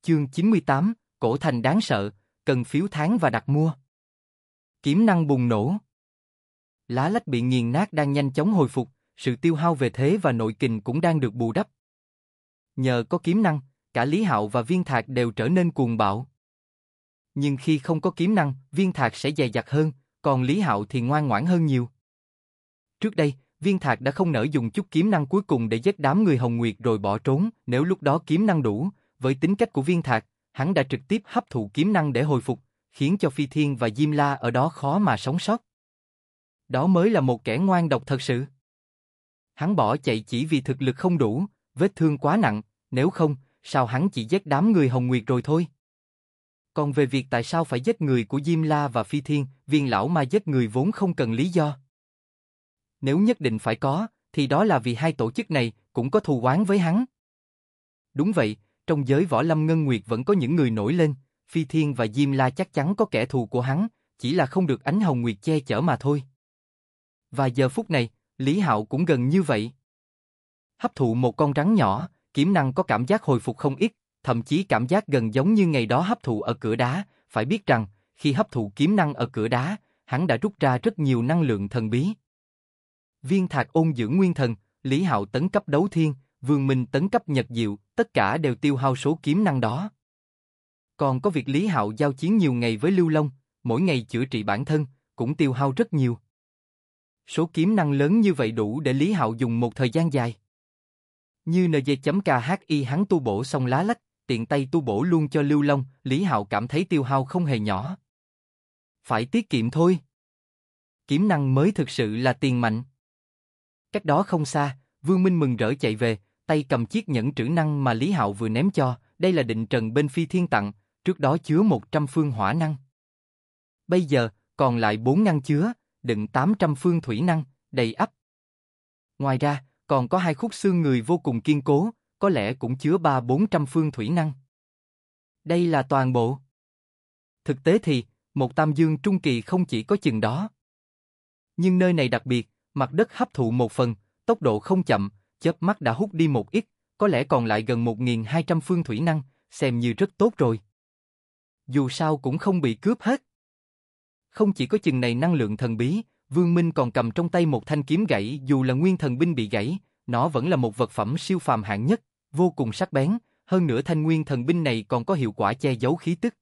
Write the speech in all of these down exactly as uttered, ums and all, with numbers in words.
Chương chín mươi tám, cổ thành đáng sợ, cần phiếu tháng và đặt mua. Kiếm năng bùng nổ. Lá lách bị nghiền nát đang nhanh chóng hồi phục, sự tiêu hao về thế và nội kình cũng đang được bù đắp. Nhờ có kiếm năng, cả Lý Hạo và Viên Thạc đều trở nên cuồng bạo. Nhưng khi không có kiếm năng, Viên Thạc sẽ dè dặt hơn, còn Lý Hạo thì ngoan ngoãn hơn nhiều. Trước đây, Viên Thạc đã không nỡ dùng chút kiếm năng cuối cùng để giết đám người Hồng Nguyệt rồi bỏ trốn, nếu lúc đó kiếm năng đủ, với tính cách của Viên Thạc, hắn đã trực tiếp hấp thụ kiếm năng để hồi phục, khiến cho Phi Thiên và Diêm La ở đó khó mà sống sót. Đó mới là một kẻ ngoan độc thật sự. Hắn bỏ chạy chỉ vì thực lực không đủ, vết thương quá nặng, nếu không, sao hắn chỉ giết đám người Hồng Nguyệt rồi thôi. Còn về việc tại sao phải giết người của Diêm La và Phi Thiên, Viên lão ma giết người vốn không cần lý do. Nếu nhất định phải có, thì đó là vì hai tổ chức này cũng có thù oán với hắn. Đúng vậy, trong giới võ lâm Ngân Nguyệt vẫn có những người nổi lên, Phi Thiên và Diêm La chắc chắn có kẻ thù của hắn, chỉ là không được ánh Hồng Nguyệt che chở mà thôi. Và giờ phút này, Lý Hạo cũng gần như vậy. Hấp thụ một con rắn nhỏ, kiếm năng có cảm giác hồi phục không ít, thậm chí cảm giác gần giống như ngày đó hấp thụ ở cửa đá, phải biết rằng, khi hấp thụ kiếm năng ở cửa đá, hắn đã rút ra rất nhiều năng lượng thần bí. Viên Thạc ôn dưỡng nguyên thần, Lý Hạo tấn cấp đấu thiên, Vương Minh tấn cấp nhật diệu, tất cả đều tiêu hao số kiếm năng đó. Còn có việc Lý Hạo giao chiến nhiều ngày với Lưu Long, mỗi ngày chữa trị bản thân, cũng tiêu hao rất nhiều. Số kiếm năng lớn như vậy đủ để Lý Hạo dùng một thời gian dài. Như en giê ca hát i hắn tu bổ xong lá lách, tiện tay tu bổ luôn cho Lưu Long, Lý Hạo cảm thấy tiêu hao không hề nhỏ. Phải tiết kiệm thôi. Kiếm năng mới thực sự là tiền mạnh. Cách đó không xa, Vương Minh mừng rỡ chạy về, tay cầm chiếc nhẫn trữ năng mà Lý Hạo vừa ném cho, đây là định trần bên Phi Thiên tặng, trước đó chứa một trăm phương hỏa năng. Bây giờ, còn lại bốn ngăn chứa, đựng tám trăm phương thủy năng, đầy ắp. Ngoài ra, còn có hai khúc xương người vô cùng kiên cố, có lẽ cũng chứa ba bốn trăm phương thủy năng. Đây là toàn bộ. Thực tế thì, một tam dương trung kỳ không chỉ có chừng đó. Nhưng nơi này đặc biệt, mặt đất hấp thụ một phần, tốc độ không chậm, chớp mắt đã hút đi một ít, có lẽ còn lại gần một nghìn hai trăm phương thủy năng, xem như rất tốt rồi. Dù sao cũng không bị cướp hết. Không chỉ có chừng này năng lượng thần bí, Vương Minh còn cầm trong tay một thanh kiếm gãy, dù là nguyên thần binh bị gãy, nó vẫn là một vật phẩm siêu phàm hạng nhất, vô cùng sắc bén, hơn nữa thanh nguyên thần binh này còn có hiệu quả che giấu khí tức.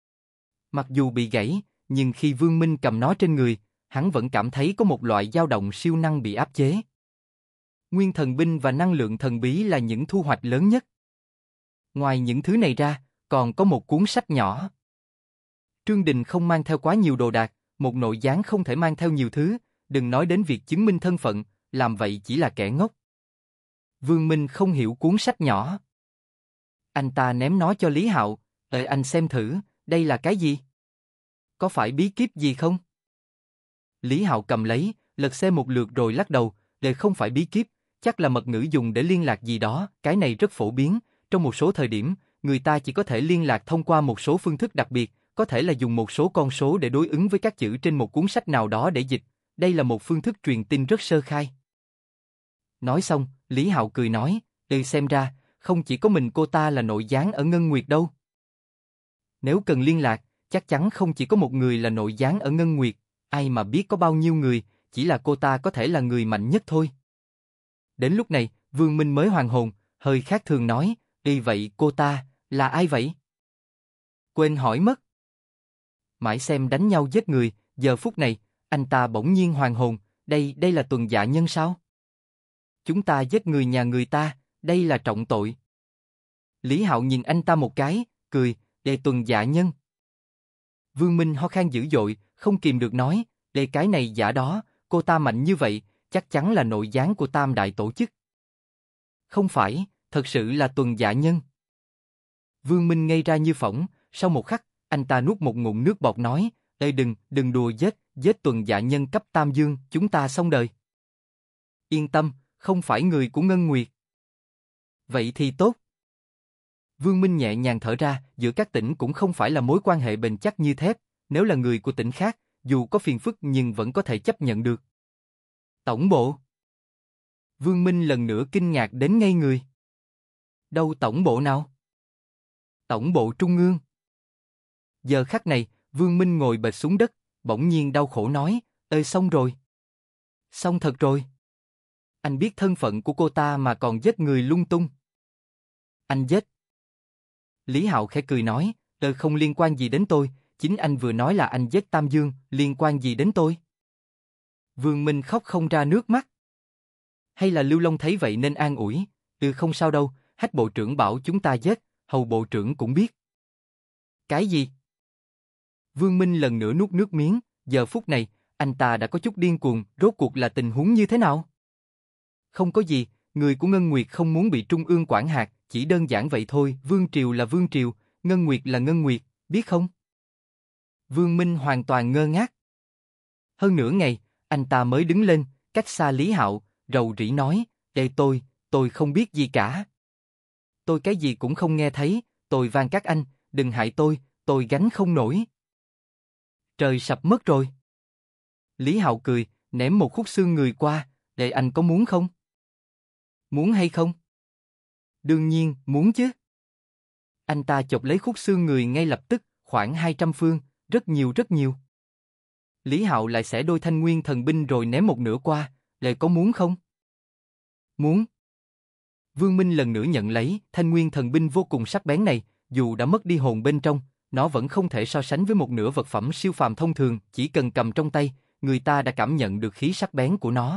Mặc dù bị gãy, nhưng khi Vương Minh cầm nó trên người, hắn vẫn cảm thấy có một loại dao động siêu năng bị áp chế. Nguyên thần binh và năng lượng thần bí là những thu hoạch lớn nhất. Ngoài những thứ này ra, còn có một cuốn sách nhỏ. Trương Đình không mang theo quá nhiều đồ đạc, một nội gián không thể mang theo nhiều thứ, đừng nói đến việc chứng minh thân phận, làm vậy chỉ là kẻ ngốc. Vương Minh không hiểu cuốn sách nhỏ. Anh ta ném nó cho Lý Hạo, "Ờ anh xem thử, đây là cái gì? Có phải bí kíp gì không?" Lý Hạo cầm lấy, lật xem một lượt rồi lắc đầu, "Đây không phải bí kíp, chắc là mật ngữ dùng để liên lạc gì đó, cái này rất phổ biến, trong một số thời điểm, người ta chỉ có thể liên lạc thông qua một số phương thức đặc biệt, có thể là dùng một số con số để đối ứng với các chữ trên một cuốn sách nào đó để dịch, đây là một phương thức truyền tin rất sơ khai." Nói xong, Lý Hạo cười nói, "Ừ xem ra, không chỉ có mình cô ta là nội gián ở Ngân Nguyệt đâu. Nếu cần liên lạc, chắc chắn không chỉ có một người là nội gián ở Ngân Nguyệt, ai mà biết có bao nhiêu người, chỉ là cô ta có thể là người mạnh nhất thôi." Đến lúc này, Vương Minh mới hoàn hồn, hơi khác thường nói, "Đi vậy cô ta, là ai vậy?" Quên hỏi mất. Mãi xem đánh nhau giết người, giờ phút này, anh ta bỗng nhiên hoàn hồn, đây, đây là Tuần Dạ Nhân sao? Chúng ta giết người nhà người ta, đây là trọng tội. Lý Hạo nhìn anh ta một cái, cười, "Đề Tuần Dạ Nhân." Vương Minh ho khan dữ dội, không kìm được nói, "Đề cái này giả đó, cô ta mạnh như vậy, chắc chắn là nội gián của Tam Đại Tổ chức." "Không phải, thật sự là Tuần Dạ Nhân." Vương Minh ngây ra như phỏng, sau một khắc, anh ta nuốt một ngụm nước bọt nói, "Ê đừng, đừng đùa giết, giết Tuần Dạ Nhân cấp Tam Dương, chúng ta xong đời." "Yên tâm, không phải người của Ngân Nguyệt." "Vậy thì tốt." Vương Minh nhẹ nhàng thở ra, giữa các tỉnh cũng không phải là mối quan hệ bền chắc như thép, nếu là người của tỉnh khác, dù có phiền phức nhưng vẫn có thể chấp nhận được. "Tổng bộ." Vương Minh lần nữa kinh ngạc đến ngây người. "Đâu tổng bộ nào?" Tổng bộ Trung ương. Giờ khắc này, Vương Minh ngồi bệt xuống đất, bỗng nhiên đau khổ nói, ơi xong rồi. Xong thật rồi. Anh biết thân phận của cô ta mà còn giết người lung tung. Anh giết. Lý Hạo khẽ cười nói, ờ không liên quan gì đến tôi, chính anh vừa nói là anh giết Tam Dương, liên quan gì đến tôi? Vương Minh khóc không ra nước mắt. Hay là Lưu Long thấy vậy nên an ủi, ừ không sao đâu, Hách bộ trưởng bảo chúng ta giết, Hầu bộ trưởng cũng biết. Cái gì? Vương Minh lần nữa nuốt nước miếng, giờ phút này, anh ta đã có chút điên cuồng, rốt cuộc là tình huống như thế nào? Không có gì, người của Ngân Nguyệt không muốn bị Trung ương quản hạt, chỉ đơn giản vậy thôi, Vương Triều là Vương Triều, Ngân Nguyệt là Ngân Nguyệt, biết không? Vương Minh hoàn toàn ngơ ngác. Hơn nửa ngày, anh ta mới đứng lên, cách xa Lý Hạo, rầu rĩ nói, ê tôi, tôi không biết gì cả. Tôi cái gì cũng không nghe thấy, tôi van các anh, đừng hại tôi, tôi gánh không nổi. Trời sập mất rồi. Lý Hạo cười, ném một khúc xương người qua, để anh có muốn không? Muốn hay không? Đương nhiên, muốn chứ. Anh ta chộp lấy khúc xương người ngay lập tức, khoảng hai trăm phương, rất nhiều rất nhiều. Lý Hạo lại xẻ đôi thanh nguyên thần binh rồi ném một nửa qua, để có muốn không? Muốn. Vương Minh lần nữa nhận lấy, thanh nguyên thần binh vô cùng sắc bén này, dù đã mất đi hồn bên trong, nó vẫn không thể so sánh với một nửa vật phẩm siêu phàm thông thường, chỉ cần cầm trong tay, người ta đã cảm nhận được khí sắc bén của nó.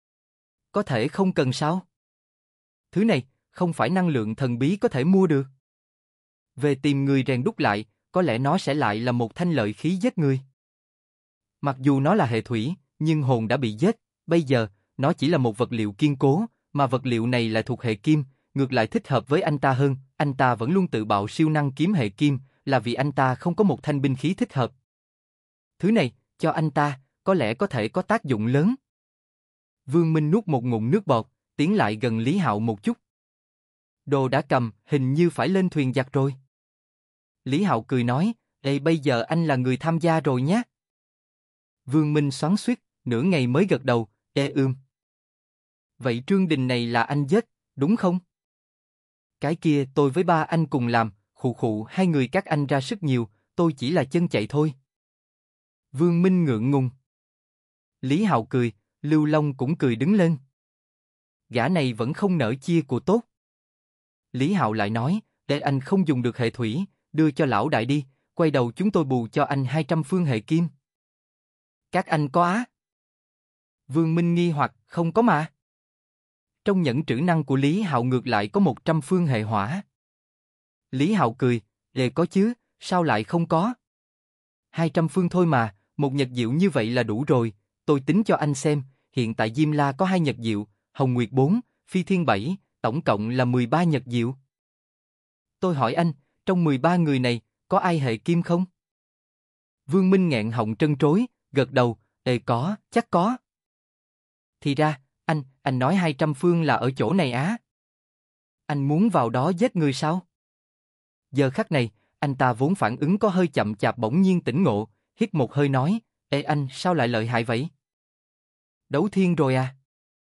Có thể không cần sao? Thứ này, không phải năng lượng thần bí có thể mua được. Về tìm người rèn đúc lại, có lẽ nó sẽ lại là một thanh lợi khí giết người. Mặc dù nó là hệ thủy, nhưng hồn đã bị giết, bây giờ, nó chỉ là một vật liệu kiên cố, mà vật liệu này lại thuộc hệ kim, ngược lại thích hợp với anh ta hơn, anh ta vẫn luôn tự bạo siêu năng kiếm hệ kim, là vì anh ta không có một thanh binh khí thích hợp. Thứ này, cho anh ta, có lẽ có thể có tác dụng lớn. Vương Minh nuốt một ngụm nước bọt, tiến lại gần Lý Hạo một chút. Đồ đã cầm, hình như phải lên thuyền giặc rồi. Lý Hạo cười nói, ê bây giờ anh là người tham gia rồi nhé. Vương Minh xoắn xuýt, nửa ngày mới gật đầu, ê ưm. Vậy Trương Đình này là anh giết, đúng không? Cái kia tôi với ba anh cùng làm, khụ khụ hai người các anh ra sức nhiều, tôi chỉ là chân chạy thôi. Vương Minh ngượng ngùng. Lý Hạo cười, Lưu Long cũng cười đứng lên. Gã này vẫn không nỡ chia của tốt. Lý Hạo lại nói, để anh không dùng được hệ thủy, đưa cho lão đại đi, quay đầu chúng tôi bù cho anh hai trăm phương hệ kim. Các anh có á? Vương Minh nghi hoặc, không có mà. Trong nhẫn trữ năng của Lý Hạo ngược lại có một trăm phương hệ hỏa. Lý Hạo cười, đề có chứ, sao lại không có? hai trăm phương thôi mà, một nhật diệu như vậy là đủ rồi, tôi tính cho anh xem, hiện tại Diêm La có hai nhật diệu, Hồng Nguyệt bốn, Phi Thiên bảy, tổng cộng là mười ba nhật diệu. Tôi hỏi anh, trong mười ba người này, có ai hệ kim không? Vương Minh nghẹn họng trân trối, gật đầu, ê có, chắc có. Thì ra, anh, anh nói hai trăm phương là ở chỗ này á. Anh muốn vào đó giết người sao? Giờ khắc này, anh ta vốn phản ứng có hơi chậm chạp bỗng nhiên tỉnh ngộ, hít một hơi nói, ê anh sao lại lợi hại vậy? Đấu thiên rồi à?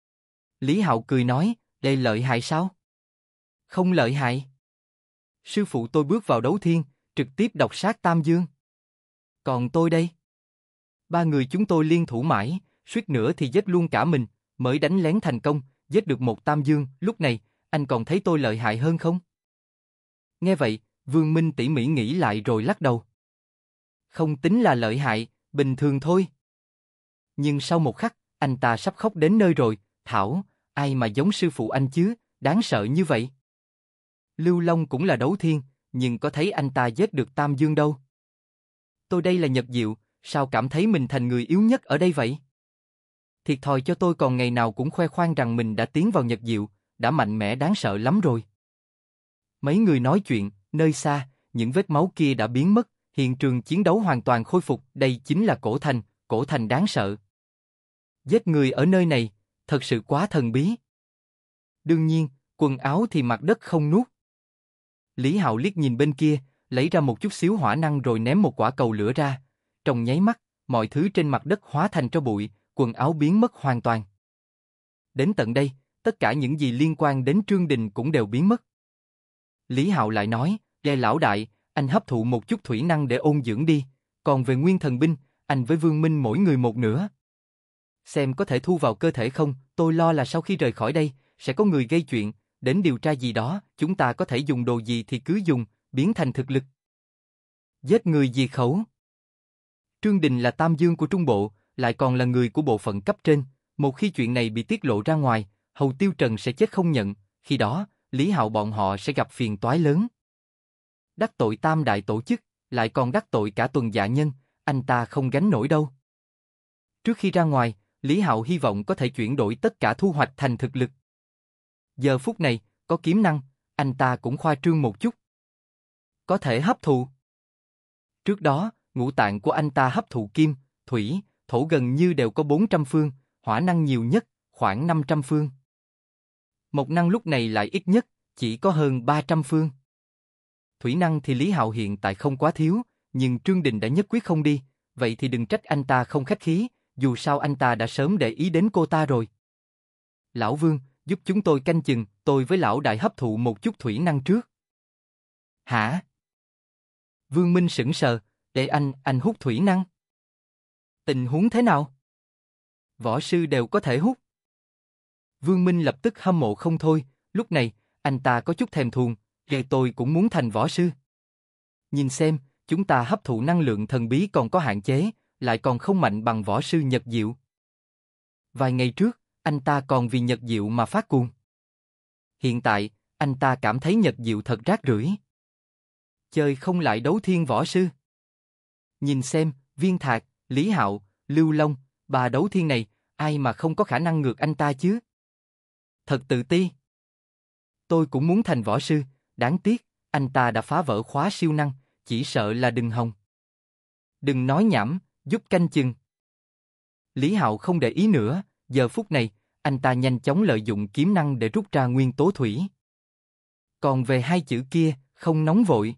Lý Hạo cười nói, đây lợi hại sao? Không lợi hại. Sư phụ tôi bước vào đấu thiên, trực tiếp độc sát Tam Dương. Còn tôi đây? Ba người chúng tôi liên thủ mãi, suýt nữa thì giết luôn cả mình, mới đánh lén thành công, giết được một Tam Dương, lúc này, anh còn thấy tôi lợi hại hơn không? Nghe vậy, Vương Minh tỉ mỉ nghĩ lại rồi lắc đầu. Không tính là lợi hại, bình thường thôi. Nhưng sau một khắc, anh ta sắp khóc đến nơi rồi, thảo, ai mà giống sư phụ anh chứ, đáng sợ như vậy. Lưu Long cũng là đấu thiên, nhưng có thấy anh ta giết được Tam Dương đâu. Tôi đây là Nhật Diệu, sao cảm thấy mình thành người yếu nhất ở đây vậy? Thiệt thòi cho tôi còn ngày nào cũng khoe khoang rằng mình đã tiến vào Nhật Diệu, đã mạnh mẽ đáng sợ lắm rồi. Mấy người nói chuyện, nơi xa, những vết máu kia đã biến mất, hiện trường chiến đấu hoàn toàn khôi phục, đây chính là cổ thành, cổ thành đáng sợ. Giết người ở nơi này, thật sự quá thần bí. Đương nhiên, quần áo thì mặt đất không nuốt. Lý Hạo liếc nhìn bên kia, lấy ra một chút xíu hỏa năng rồi ném một quả cầu lửa ra. Trong nháy mắt, mọi thứ trên mặt đất hóa thành tro bụi, quần áo biến mất hoàn toàn. Đến tận đây, tất cả những gì liên quan đến Trương Đình cũng đều biến mất. Lý Hạo lại nói, Ghê lão đại, anh hấp thụ một chút thủy năng để ôn dưỡng đi, còn về nguyên thần binh, anh với Vương Minh mỗi người một nửa. Xem có thể thu vào cơ thể không, tôi lo là sau khi rời khỏi đây, sẽ có người gây chuyện, đến điều tra gì đó, chúng ta có thể dùng đồ gì thì cứ dùng, biến thành thực lực. Giết người diệt khẩu. Trương Đình là Tam Dương của Trung Bộ, lại còn là người của bộ phận cấp trên, một khi chuyện này bị tiết lộ ra ngoài, Hầu Tiêu Trần sẽ chết không nhận, khi đó, Lý Hạo bọn họ sẽ gặp phiền toái lớn. Đắc tội tam đại tổ chức, lại còn đắc tội cả Tuần Dạ Nhân, anh ta không gánh nổi đâu. Trước khi ra ngoài, Lý Hạo hy vọng có thể chuyển đổi tất cả thu hoạch thành thực lực. Giờ phút này, có kiếm năng, anh ta cũng khoa trương một chút. Có thể hấp thụ. Trước đó, ngũ tạng của anh ta hấp thụ kim, thủy, thổ gần như đều có bốn trăm phương, hỏa năng nhiều nhất, khoảng năm trăm phương. Mộc năng lúc này lại ít nhất, chỉ có hơn ba trăm phương. Thủy năng thì Lý Hạo hiện tại không quá thiếu, nhưng Trương Đình đã nhất quyết không đi, vậy thì đừng trách anh ta không khách khí, dù sao anh ta đã sớm để ý đến cô ta rồi. Lão Vương, giúp chúng tôi canh chừng, tôi với lão đại hấp thụ một chút thủy năng trước. Hả? Vương Minh sững sờ, để anh, anh hút thủy năng. Tình huống thế nào? Võ sư đều có thể hút. Vương Minh lập tức hâm mộ không thôi, lúc này, anh ta có chút thèm thuồng, vậy tôi cũng muốn thành võ sư. Nhìn xem, chúng ta hấp thụ năng lượng thần bí còn có hạn chế, lại còn không mạnh bằng võ sư Nhật Diệu. Vài ngày trước, anh ta còn vì Nhật Diệu mà phát cuồng. Hiện tại, anh ta cảm thấy Nhật Diệu thật rác rưởi. Chơi không lại đấu thiên võ sư. Nhìn xem, Viên Thạc, Lý Hạo, Lưu Long, ba đấu thiên này, ai mà không có khả năng ngược anh ta chứ? Thật tự ti. Tôi cũng muốn thành võ sư, đáng tiếc, anh ta đã phá vỡ khóa siêu năng, chỉ sợ là đừng hòng. Đừng nói nhảm, giúp canh chừng. Lý Hạo không để ý nữa, giờ phút này, anh ta nhanh chóng lợi dụng kiếm năng để rút ra nguyên tố thủy. Còn về hai chữ kia, không nóng vội.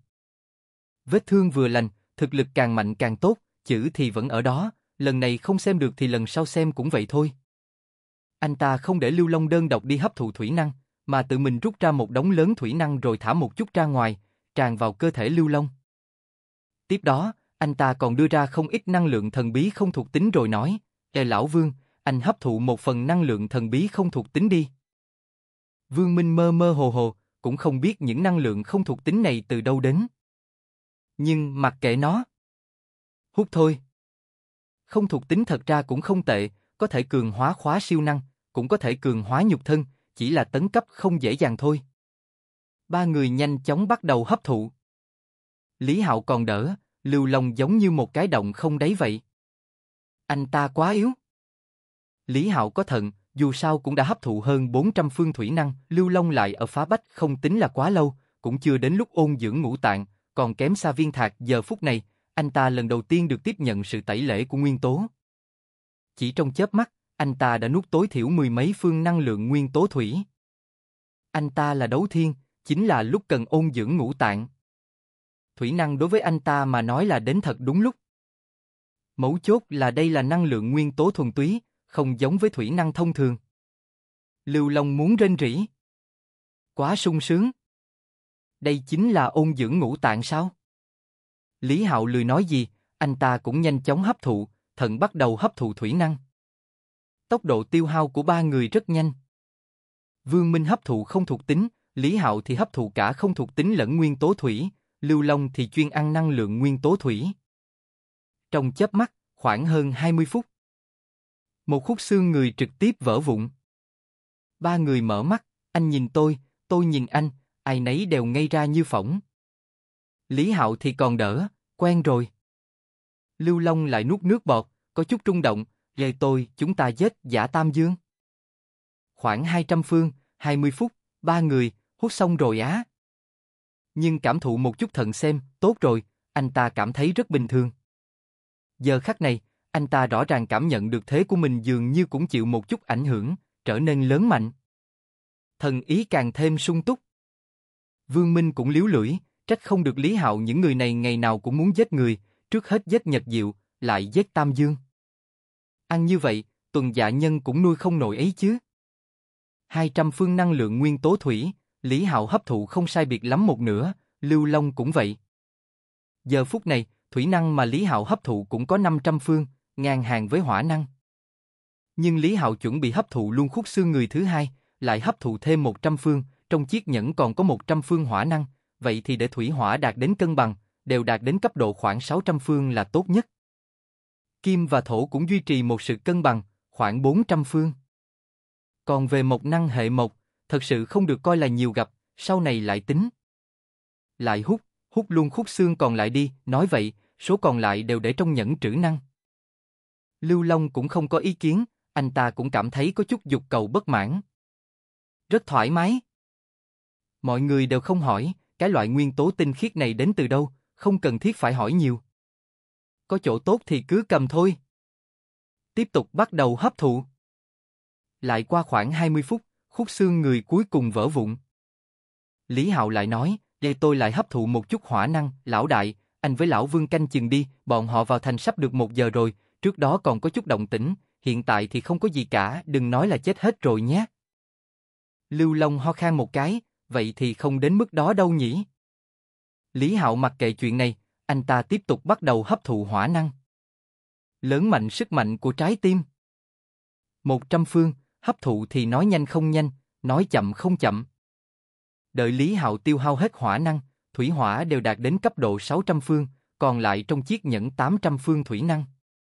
Vết thương vừa lành, thực lực càng mạnh càng tốt, chữ thì vẫn ở đó, lần này không xem được thì lần sau xem cũng vậy thôi. Anh ta không để Lưu Long đơn độc đi hấp thụ thủy năng, mà tự mình rút ra một đống lớn thủy năng rồi thả một chút ra ngoài, tràn vào cơ thể Lưu Long. Tiếp đó, anh ta còn đưa ra không ít năng lượng thần bí không thuộc tính rồi nói, Ê lão Vương, anh hấp thụ một phần năng lượng thần bí không thuộc tính đi. Vương Minh mơ mơ hồ hồ, cũng không biết những năng lượng không thuộc tính này từ đâu đến. Nhưng mặc kệ nó. Hút thôi. Không thuộc tính thật ra cũng không tệ, có thể cường hóa khóa siêu năng, cũng có thể cường hóa nhục thân, chỉ là tấn cấp không dễ dàng thôi. Ba người nhanh chóng bắt đầu hấp thụ. Lý Hạo còn đỡ, Lưu Long giống như một cái động không đáy vậy. Anh ta quá yếu. Lý Hạo có thận, dù sao cũng đã hấp thụ hơn bốn trăm phương thủy năng, Lưu Long lại ở phá bách không tính là quá lâu, cũng chưa đến lúc ôn dưỡng ngũ tạng, còn kém xa Viên Thạc. Giờ phút này, anh ta lần đầu tiên được tiếp nhận sự tẩy lễ của nguyên tố. Chỉ trong chớp mắt, anh ta đã nuốt tối thiểu mười mấy phương năng lượng nguyên tố thủy. Anh ta là đấu thiên, chính là lúc cần ôn dưỡng ngũ tạng. Thủy năng đối với anh ta mà nói là đến thật đúng lúc. Mấu chốt là đây là năng lượng nguyên tố thuần túy, không giống với thủy năng thông thường. Lưu Long muốn rên rỉ. Quá sung sướng. Đây chính là ôn dưỡng ngũ tạng sao? Lý Hạo lười nói gì, anh ta cũng nhanh chóng hấp thụ, thận bắt đầu hấp thụ thủy năng. Tốc độ tiêu hao của ba người rất nhanh. Vương Minh hấp thụ không thuộc tính, Lý Hạo thì hấp thụ cả không thuộc tính lẫn nguyên tố thủy, Lưu Long thì chuyên ăn năng lượng nguyên tố thủy. Trong chớp mắt, khoảng hơn hai mươi phút. Một khúc xương người trực tiếp vỡ vụn. Ba người mở mắt, anh nhìn tôi, tôi nhìn anh, ai nấy đều ngây ra như phỏng. Lý Hạo thì còn đỡ, quen rồi. Lưu Long lại nuốt nước bọt, có chút rung động, về tôi, chúng ta giết giả Tam Dương. Khoảng hai trăm phương, hai mươi phút, ba người, hút xong rồi á. Nhưng cảm thụ một chút thận xem, tốt rồi, anh ta cảm thấy rất bình thường. Giờ khắc này, anh ta rõ ràng cảm nhận được thế của mình dường như cũng chịu một chút ảnh hưởng, trở nên lớn mạnh. Thần ý càng thêm sung túc. Vương Minh cũng liếu lưỡi, trách không được Lý Hạo những người này ngày nào cũng muốn giết người, trước hết giết Nhật Diệu, lại giết Tam Dương. Ăn như vậy, Tuần Dạ Nhân cũng nuôi không nổi ấy chứ. hai trăm phương năng lượng nguyên tố thủy, Lý Hạo hấp thụ không sai biệt lắm một nửa, Lưu Long cũng vậy. Giờ phút này, thủy năng mà Lý Hạo hấp thụ cũng có năm trăm phương, ngang hàng với hỏa năng. Nhưng Lý Hạo chuẩn bị hấp thụ luôn khúc xương người thứ hai, lại hấp thụ thêm một trăm phương, trong chiếc nhẫn còn có một trăm phương hỏa năng, vậy thì để thủy hỏa đạt đến cân bằng, đều đạt đến cấp độ khoảng sáu trăm phương là tốt nhất. Kim và thổ cũng duy trì một sự cân bằng, khoảng bốn trăm phương. Còn về mộc năng hệ mộc, thật sự không được coi là nhiều gặp, sau này lại tính. Lại hút, hút luôn khúc xương còn lại đi, nói vậy, số còn lại đều để trong nhẫn trữ năng. Lưu Long cũng không có ý kiến, anh ta cũng cảm thấy có chút dục cầu bất mãn. Rất thoải mái. Mọi người đều không hỏi, cái loại nguyên tố tinh khiết này đến từ đâu, không cần thiết phải hỏi nhiều. Có chỗ tốt thì cứ cầm thôi. Tiếp tục bắt đầu hấp thụ. Lại qua khoảng hai mươi phút, khúc xương người cuối cùng vỡ vụn. Lý Hạo lại nói, để tôi lại hấp thụ một chút hỏa năng, lão đại, anh với lão Vương canh chừng đi, bọn họ vào thành sắp được một giờ rồi, trước đó còn có chút động tĩnh, hiện tại thì không có gì cả, đừng nói là chết hết rồi nhé. Lưu Long ho khan một cái, vậy thì không đến mức đó đâu nhỉ. Lý Hạo mặc kệ chuyện này, anh ta tiếp tục bắt đầu hấp thụ hỏa năng. Lớn mạnh sức mạnh của trái tim. Một trăm phương, hấp thụ thì nói nhanh không nhanh, nói chậm không chậm. Đợi Lý Hạo tiêu hao hết hỏa năng, thủy hỏa đều đạt đến cấp độ sáu trăm phương, còn lại trong chiếc nhẫn tám trăm phương thủy năng.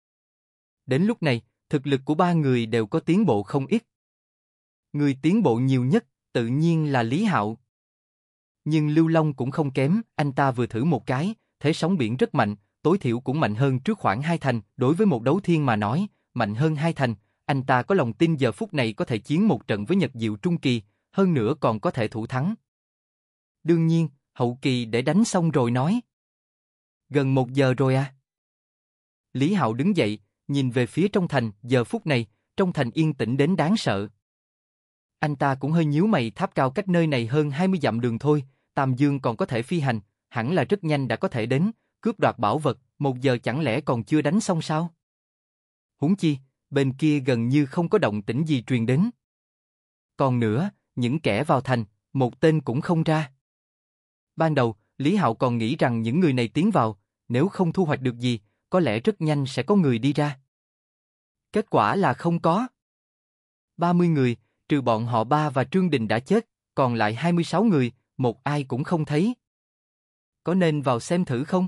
Đến lúc này, thực lực của ba người đều có tiến bộ không ít. Người tiến bộ nhiều nhất, tự nhiên là Lý Hạo. Nhưng Lưu Long cũng không kém, anh ta vừa thử một cái, thế sóng biển rất mạnh, tối thiểu cũng mạnh hơn trước khoảng hai thành, đối với một đấu thiên mà nói, mạnh hơn hai thành, anh ta có lòng tin giờ phút này có thể chiến một trận với Nhật Diệu Trung Kỳ, hơn nữa còn có thể thủ thắng. Đương nhiên, hậu kỳ để đánh xong rồi nói. Gần một giờ rồi à? Lý Hạo đứng dậy, nhìn về phía trong thành, giờ phút này, trong thành yên tĩnh đến đáng sợ. Anh ta cũng hơi nhíu mày, tháp cao cách nơi này hơn hai mươi dặm đường thôi, Tam Dương còn có thể phi hành, hẳn là rất nhanh đã có thể đến, cướp đoạt bảo vật, một giờ chẳng lẽ còn chưa đánh xong sao? Huống chi, bên kia gần như không có động tĩnh gì truyền đến. Còn nữa, những kẻ vào thành, một tên cũng không ra. Ban đầu, Lý Hạo còn nghĩ rằng những người này tiến vào, nếu không thu hoạch được gì, có lẽ rất nhanh sẽ có người đi ra. Kết quả là không có. ba mươi người, trừ bọn họ Ba và Trương Đình đã chết, còn lại hai mươi sáu người, một ai cũng không thấy. Có nên vào xem thử không?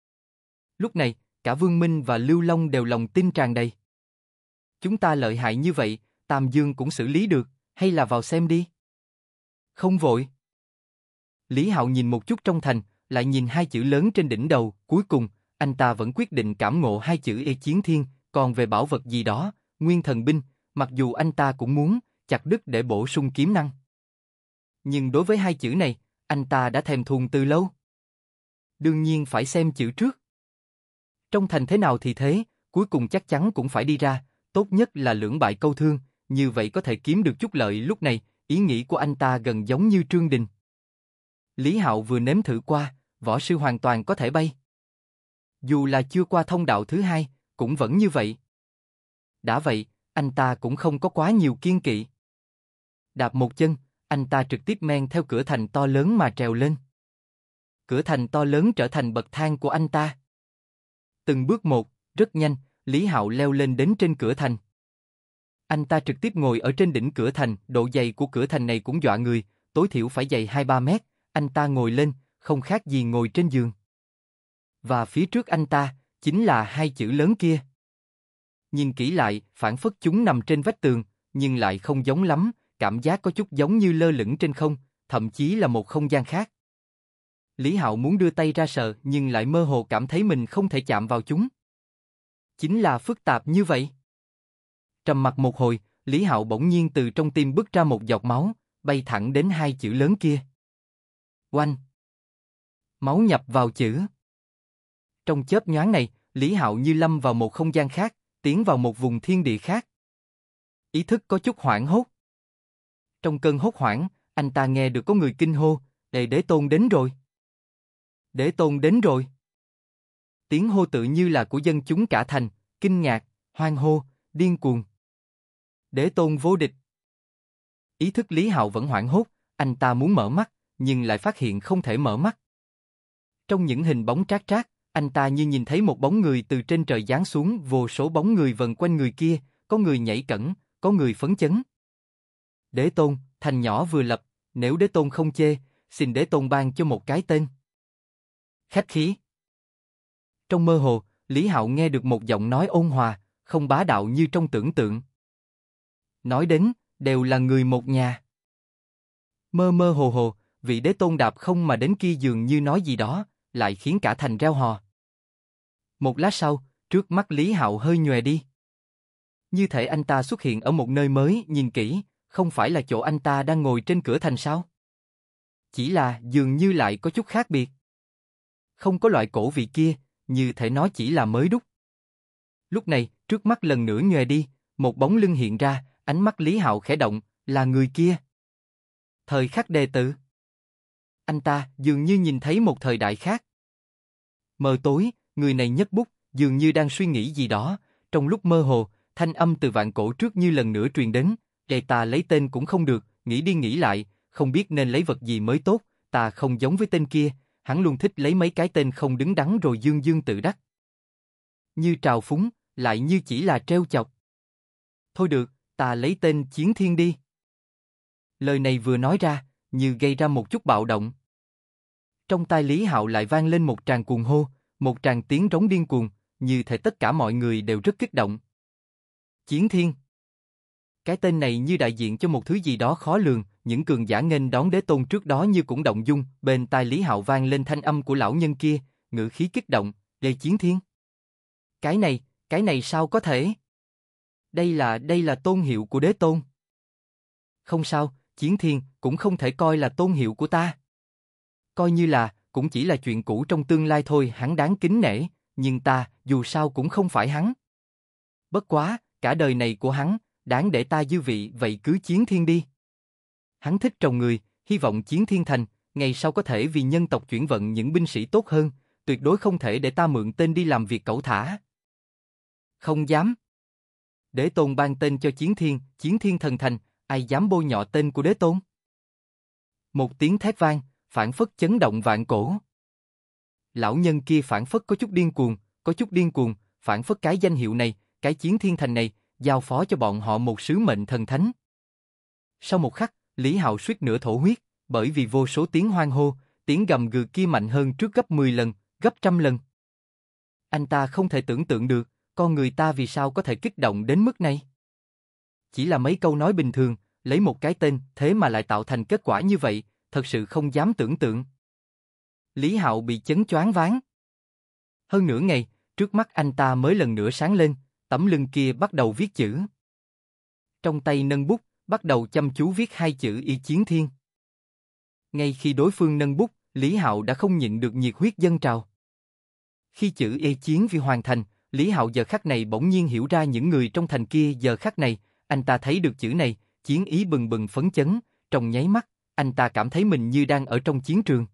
Lúc này, cả Vương Minh và Lưu Long đều lòng tin tràn đầy. Chúng ta lợi hại như vậy, Tam Dương cũng xử lý được, hay là vào xem đi? Không vội. Lý Hạo nhìn một chút trong thành, lại nhìn hai chữ lớn trên đỉnh đầu, cuối cùng, anh ta vẫn quyết định cảm ngộ hai chữ Ê Chiến Thiên, còn về bảo vật gì đó, Nguyên Thần Binh, mặc dù anh ta cũng muốn, chặt đứt để bổ sung kiếm năng. Nhưng đối với hai chữ này, anh ta đã thèm thuồng từ lâu. Đương nhiên phải xem chữ trước. Trong thành thế nào thì thế, cuối cùng chắc chắn cũng phải đi ra, tốt nhất là lưỡng bại câu thương, như vậy có thể kiếm được chút lợi. Lúc này, ý nghĩ của anh ta gần giống như Trương Đình. Lý Hạo vừa nếm thử qua, võ sư hoàn toàn có thể bay. Dù là chưa qua thông đạo thứ hai, cũng vẫn như vậy. Đã vậy, anh ta cũng không có quá nhiều kiên kỵ. Đạp một chân, anh ta trực tiếp men theo cửa thành to lớn mà trèo lên. Cửa thành to lớn trở thành bậc thang của anh ta. Từng bước một, rất nhanh, Lý Hạo leo lên đến trên cửa thành. Anh ta trực tiếp ngồi ở trên đỉnh cửa thành, độ dày của cửa thành này cũng dọa người, tối thiểu phải dày hai ba mét, anh ta ngồi lên, không khác gì ngồi trên giường. Và phía trước anh ta, chính là hai chữ lớn kia. Nhìn kỹ lại, phản phất chúng nằm trên vách tường, nhưng lại không giống lắm, cảm giác có chút giống như lơ lửng trên không, thậm chí là một không gian khác. Lý Hạo muốn đưa tay ra sờ nhưng lại mơ hồ cảm thấy mình không thể chạm vào chúng. Chính là phức tạp như vậy. Trầm mặc một hồi, Lý Hạo bỗng nhiên từ trong tim bứt ra một giọt máu, bay thẳng đến hai chữ lớn kia. Oanh! Máu nhập vào chữ. Trong chớp nhoáng này, Lý Hạo như lâm vào một không gian khác, tiến vào một vùng thiên địa khác. Ý thức có chút hoảng hốt. Trong cơn hốt hoảng, anh ta nghe được có người kinh hô, Ê Đế Tôn đến rồi. Đế Tôn đến rồi. Tiếng hô tự như là của dân chúng cả thành, kinh ngạc, hoan hô, điên cuồng. Đế Tôn vô địch. Ý thức Lý Hạo vẫn hoảng hốt, anh ta muốn mở mắt, nhưng lại phát hiện không thể mở mắt. Trong những hình bóng trác trác, anh ta như nhìn thấy một bóng người từ trên trời giáng xuống, vô số bóng người vần quanh người kia, có người nhảy cẫng, có người phấn chấn. Đế tôn, thành nhỏ vừa lập, nếu đế tôn không chê, xin đế tôn ban cho một cái tên. Khách khí. Trong mơ hồ, Lý Hạo nghe được một giọng nói ôn hòa, không bá đạo như trong tưởng tượng. Nói đến, đều là người một nhà. Mơ mơ hồ hồ, vị đế tôn đạp không mà đến kia dường như nói gì đó, lại khiến cả thành reo hò. Một lát sau, trước mắt Lý Hạo hơi nhòe đi. Như thể anh ta xuất hiện ở một nơi mới, nhìn kỹ, không phải là chỗ anh ta đang ngồi trên cửa thành sao? Chỉ là dường như lại có chút khác biệt. Không có loại cổ vị kia, như thể nó chỉ là mới đúc. Lúc này, trước mắt lần nữa nhòe đi, một bóng lưng hiện ra, ánh mắt Lý Hạo khẽ động, là người kia. Thời khắc đề tử. Anh ta dường như nhìn thấy một thời đại khác. Mờ tối, người này nhấc bút, dường như đang suy nghĩ gì đó, trong lúc mơ hồ, thanh âm từ vạn cổ trước như lần nữa truyền đến, "Ê ta lấy tên cũng không được, nghĩ đi nghĩ lại, không biết nên lấy vật gì mới tốt, ta không giống với tên kia, hắn luôn thích lấy mấy cái tên không đứng đắn rồi dương dương tự đắc." Như trào phúng, lại như chỉ là trêu chọc. "Thôi được, ta lấy tên Chiến Thiên đi." Lời này vừa nói ra, như gây ra một chút bạo động. Trong tai Lý Hạo lại vang lên một tràng cuồng hô, một tràng tiếng rống điên cuồng, như thể tất cả mọi người đều rất kích động. Chiến Thiên. Cái tên này như đại diện cho một thứ gì đó khó lường, những cường giả nghênh đón đế tôn trước đó như cũng động dung, bên tai Lý Hạo vang lên thanh âm của lão nhân kia, ngữ khí kích động, "Đây Chiến Thiên. Cái này, cái này sao có thể? Đây là, đây là tôn hiệu của đế tôn." "Không sao, Chiến Thiên cũng không thể coi là tôn hiệu của ta. Coi như là, cũng chỉ là chuyện cũ trong tương lai thôi." Hắn đáng kính nể, nhưng ta, dù sao cũng không phải hắn. Bất quá, cả đời này của hắn, đáng để ta dư vị, vậy cứ Chiến Thiên đi. Hắn thích trồng người, hy vọng Chiến Thiên thành, ngày sau có thể vì nhân tộc chuyển vận những binh sĩ tốt hơn, tuyệt đối không thể để ta mượn tên đi làm việc cẩu thả. Không dám. Đế tôn ban tên cho Chiến Thiên, Chiến Thiên thần thành, ai dám bôi nhọ tên của đế tôn? Một tiếng thét vang, phảng phất chấn động vạn cổ. Lão nhân kia phảng phất có chút điên cuồng, có chút điên cuồng, phảng phất cái danh hiệu này, cái Chiến Thiên thành này, giao phó cho bọn họ một sứ mệnh thần thánh. Sau một khắc, Lý Hạo suýt nữa thổ huyết, bởi vì vô số tiếng hoan hô, tiếng gầm gừ kia mạnh hơn trước gấp mười lần, gấp trăm lần. Anh ta không thể tưởng tượng được, con người ta vì sao có thể kích động đến mức này. Chỉ là mấy câu nói bình thường, lấy một cái tên, thế mà lại tạo thành kết quả như vậy, thật sự không dám tưởng tượng. Lý Hạo bị chấn choáng váng. Hơn nửa ngày, trước mắt anh ta mới lần nữa sáng lên, tấm lưng kia bắt đầu viết chữ. Trong tay nâng bút, bắt đầu chăm chú viết hai chữ Y Chiến Thiên. Ngay khi đối phương nâng bút, Lý Hạo đã không nhịn được nhiệt huyết dâng trào. Khi chữ Y Chiến Vi hoàn thành, Lý Hạo giờ khắc này bỗng nhiên hiểu ra những người trong thành kia giờ khắc này, anh ta thấy được chữ này, chiến ý bừng bừng phấn chấn, trong nháy mắt, anh ta cảm thấy mình như đang ở trong chiến trường.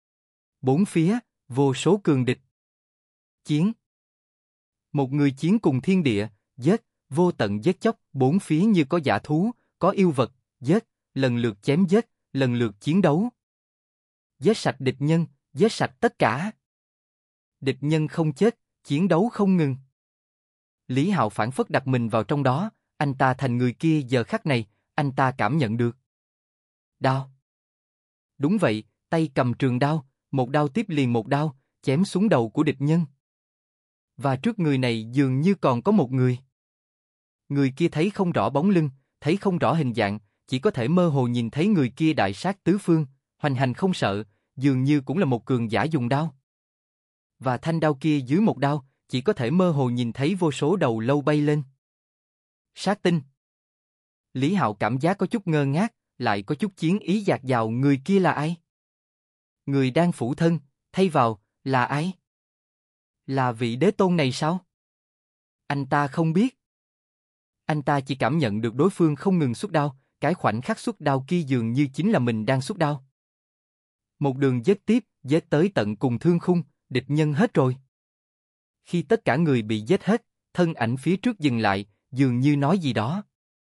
Bốn phía, vô số cường địch. Chiến. Một người chiến cùng thiên địa, giết, vô tận giết chóc, bốn phía như có dã thú, có yêu vật, giết, lần lượt chém giết, lần lượt chiến đấu. Giết sạch địch nhân, giết sạch tất cả. Địch nhân không chết, chiến đấu không ngừng. Lý Hạo phảng phất đặt mình vào trong đó, anh ta thành người kia giờ khắc này, anh ta cảm nhận được. Đao. Đúng vậy, tay cầm trường đao, một đao tiếp liền một đao, chém xuống đầu của địch nhân. Và trước người này dường như còn có một người. Người kia thấy không rõ bóng lưng, thấy không rõ hình dạng, chỉ có thể mơ hồ nhìn thấy người kia đại sát tứ phương, hoành hành không sợ, dường như cũng là một cường giả dùng đao. Và thanh đao kia dưới một đao, chỉ có thể mơ hồ nhìn thấy vô số đầu lâu bay lên. Sát tinh. Lý Hạo cảm giác có chút ngơ ngác, lại có chút chiến ý dạt dào, người kia là ai? Người đang phủ thân, thay vào, là ai? Là vị đế tôn này sao? Anh ta không biết. Anh ta chỉ cảm nhận được đối phương không ngừng xuất đao, cái khoảnh khắc xuất đao kia dường như chính là mình đang xuất đao. Một đường giết tiếp, giết tới tận cùng thương khung, địch nhân hết rồi. Khi tất cả người bị giết hết, thân ảnh phía trước dừng lại, dường như nói gì đó.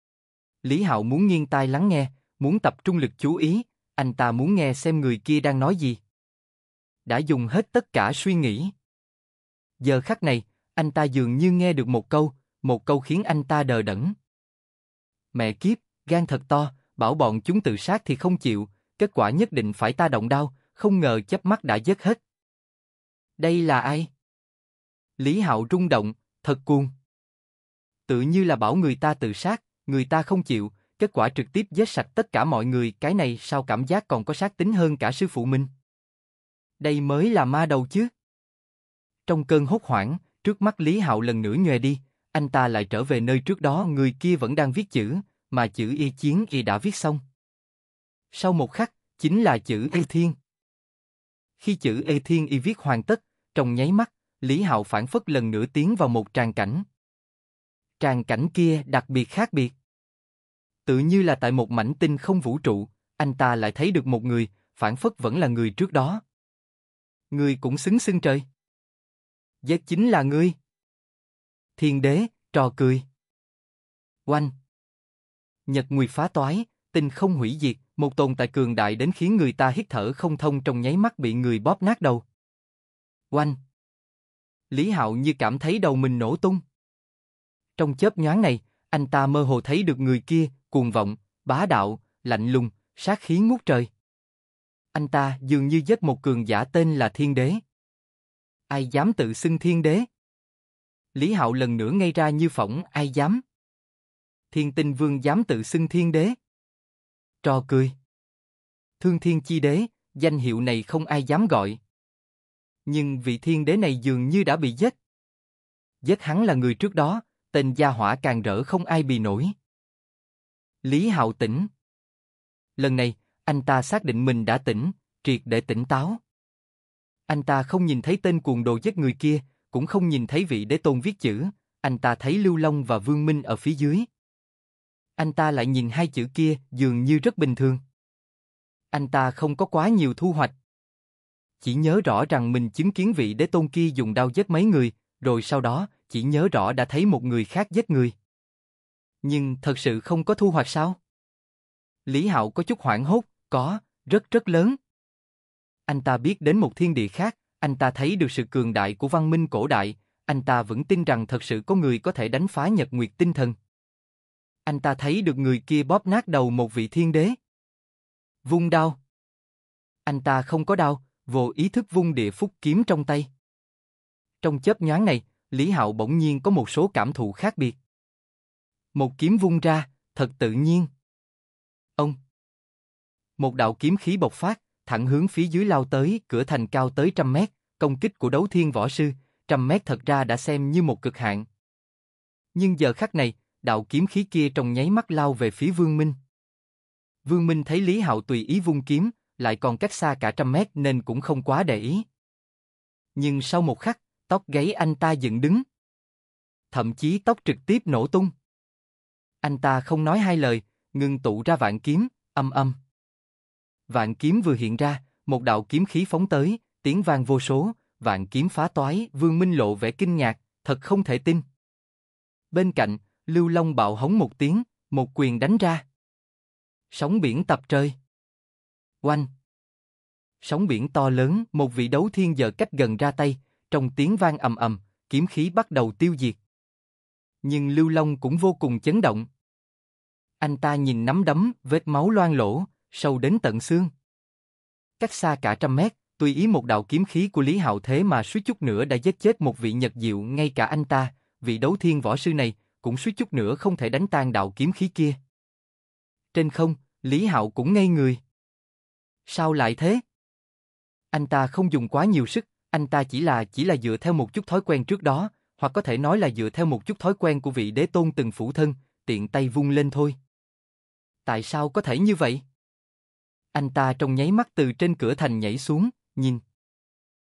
Lý Hạo muốn nghiêng tai lắng nghe, muốn tập trung lực chú ý, anh ta muốn nghe xem người kia đang nói gì. đã dùng hết tất cả suy nghĩ. Giờ khắc này, anh ta dường như nghe được một câu, một câu khiến anh ta đờ đẫn. Mẹ kiếp, gan thật to, bảo bọn chúng tự sát thì không chịu, kết quả nhất định phải ta động đao, không ngờ chớp mắt đã giết hết. Đây là ai? Lý Hạo rung động, thật cuồng. Tự như là bảo người ta tự sát, người ta không chịu, kết quả trực tiếp giết sạch tất cả mọi người, cái này sao cảm giác còn có sát tính hơn cả sư phụ mình. Đây mới là ma đầu chứ. Trong cơn hốt hoảng, trước mắt Lý Hạo lần nữa nhòe đi, anh ta lại trở về nơi trước đó người kia vẫn đang viết chữ, mà chữ y chiến y đã viết xong. Sau một khắc, chính là chữ y thiên. Khi chữ y thiên y viết hoàn tất, trong nháy mắt, Lý Hạo phảng phất lần nữa tiến vào một tràng cảnh. Tràng cảnh kia đặc biệt khác biệt. Tự như là tại một mảnh tinh không vũ trụ, anh ta lại thấy được một người, phảng phất vẫn là người trước đó. Người cũng xứng xưng trời. Giết chính là ngươi. Thiên đế, trò cười. Oanh. Nhật nguyệt phá toái, tinh không hủy diệt, một tồn tại cường đại đến khiến người ta hít thở không thông trong nháy mắt bị người bóp nát đầu. Oanh. Lý Hạo như cảm thấy đầu mình nổ tung. Trong chớp nhoáng này, anh ta mơ hồ thấy được người kia, cuồng vọng, bá đạo, lạnh lùng, sát khí ngút trời. Anh ta dường như giết một cường giả tên là Thiên Đế. Ai dám tự xưng Thiên Đế? Lý Hạo lần nữa ngây ra như phỏng, ai dám? Thiên Tinh Vương dám tự xưng Thiên Đế? Trò cười. Thương Thiên Chi Đế, danh hiệu này không ai dám gọi. Nhưng vị Thiên Đế này dường như đã bị giết. Giết hắn là người trước đó, tên gia hỏa càng rỡ không ai bì nổi. Lý Hạo tỉnh. Lần này, anh ta xác định mình đã tỉnh, triệt để tỉnh táo. Anh ta không nhìn thấy tên cuồng đồ giết người kia, cũng không nhìn thấy vị đế tôn viết chữ, anh ta thấy Lưu Long và Vương Minh ở phía dưới. Anh ta lại nhìn hai chữ kia dường như rất bình thường. Anh ta không có quá nhiều thu hoạch. Chỉ nhớ rõ rằng mình chứng kiến vị đế tôn kia dùng đao giết mấy người, rồi sau đó chỉ nhớ rõ đã thấy một người khác giết người. Nhưng thật sự không có thu hoạch sao? Lý Hạo có chút hoảng hốt, có, rất rất lớn. Anh ta biết đến một thiên địa khác, anh ta thấy được sự cường đại của văn minh cổ đại, anh ta vẫn tin rằng thật sự có người có thể đánh phá nhật nguyệt tinh thần. Anh ta thấy được người kia bóp nát đầu một vị thiên đế. Vung đao. Anh ta không có đao, vô ý thức vung địa phúc kiếm trong tay. Trong chớp nhoáng này, Lý Hạo bỗng nhiên có một số cảm thụ khác biệt. Một kiếm vung ra, thật tự nhiên. Ông. Một đạo kiếm khí bộc phát, thẳng hướng phía dưới lao tới, cửa thành cao tới trăm mét, công kích của đấu thiên võ sư, trăm mét thật ra đã xem như một cực hạn. Nhưng giờ khắc này, đạo kiếm khí kia trong nháy mắt lao về phía Vương Minh. Vương Minh thấy Lý Hạo tùy ý vung kiếm, lại còn cách xa cả trăm mét nên cũng không quá để ý. Nhưng sau một khắc, tóc gáy anh ta dựng đứng. Thậm chí tóc trực tiếp nổ tung. Anh ta không nói hai lời, ngưng tụ ra vạn kiếm, âm âm. Vạn kiếm vừa hiện ra, một đạo kiếm khí phóng tới, tiếng vang vô số, vạn kiếm phá toái, Vương Minh lộ vẻ kinh ngạc, thật không thể tin. Bên cạnh, Lưu Long bạo hống một tiếng, một quyền đánh ra. Sóng biển tập trời. Oanh. Sóng biển to lớn, một vị đấu thiên giờ cách gần ra tay, trong tiếng vang ầm ầm, kiếm khí bắt đầu tiêu diệt. Nhưng Lưu Long cũng vô cùng chấn động. Anh ta nhìn nắm đấm, vết máu loang lổ, sâu đến tận xương. Cách xa cả trăm mét, tùy ý một đạo kiếm khí của Lý Hạo thế mà suýt chút nữa đã giết chết một vị nhật diệu, ngay cả anh ta, vị đấu thiên võ sư này, cũng suýt chút nữa không thể đánh tan đạo kiếm khí kia. Trên không, Lý Hạo cũng ngây người. Sao lại thế? Anh ta không dùng quá nhiều sức, anh ta chỉ là chỉ là dựa theo một chút thói quen trước đó, hoặc có thể nói là dựa theo một chút thói quen của vị đế tôn từng phủ thân, tiện tay vung lên thôi. Tại sao có thể như vậy? Anh ta trong nháy mắt từ trên cửa thành nhảy xuống, nhìn.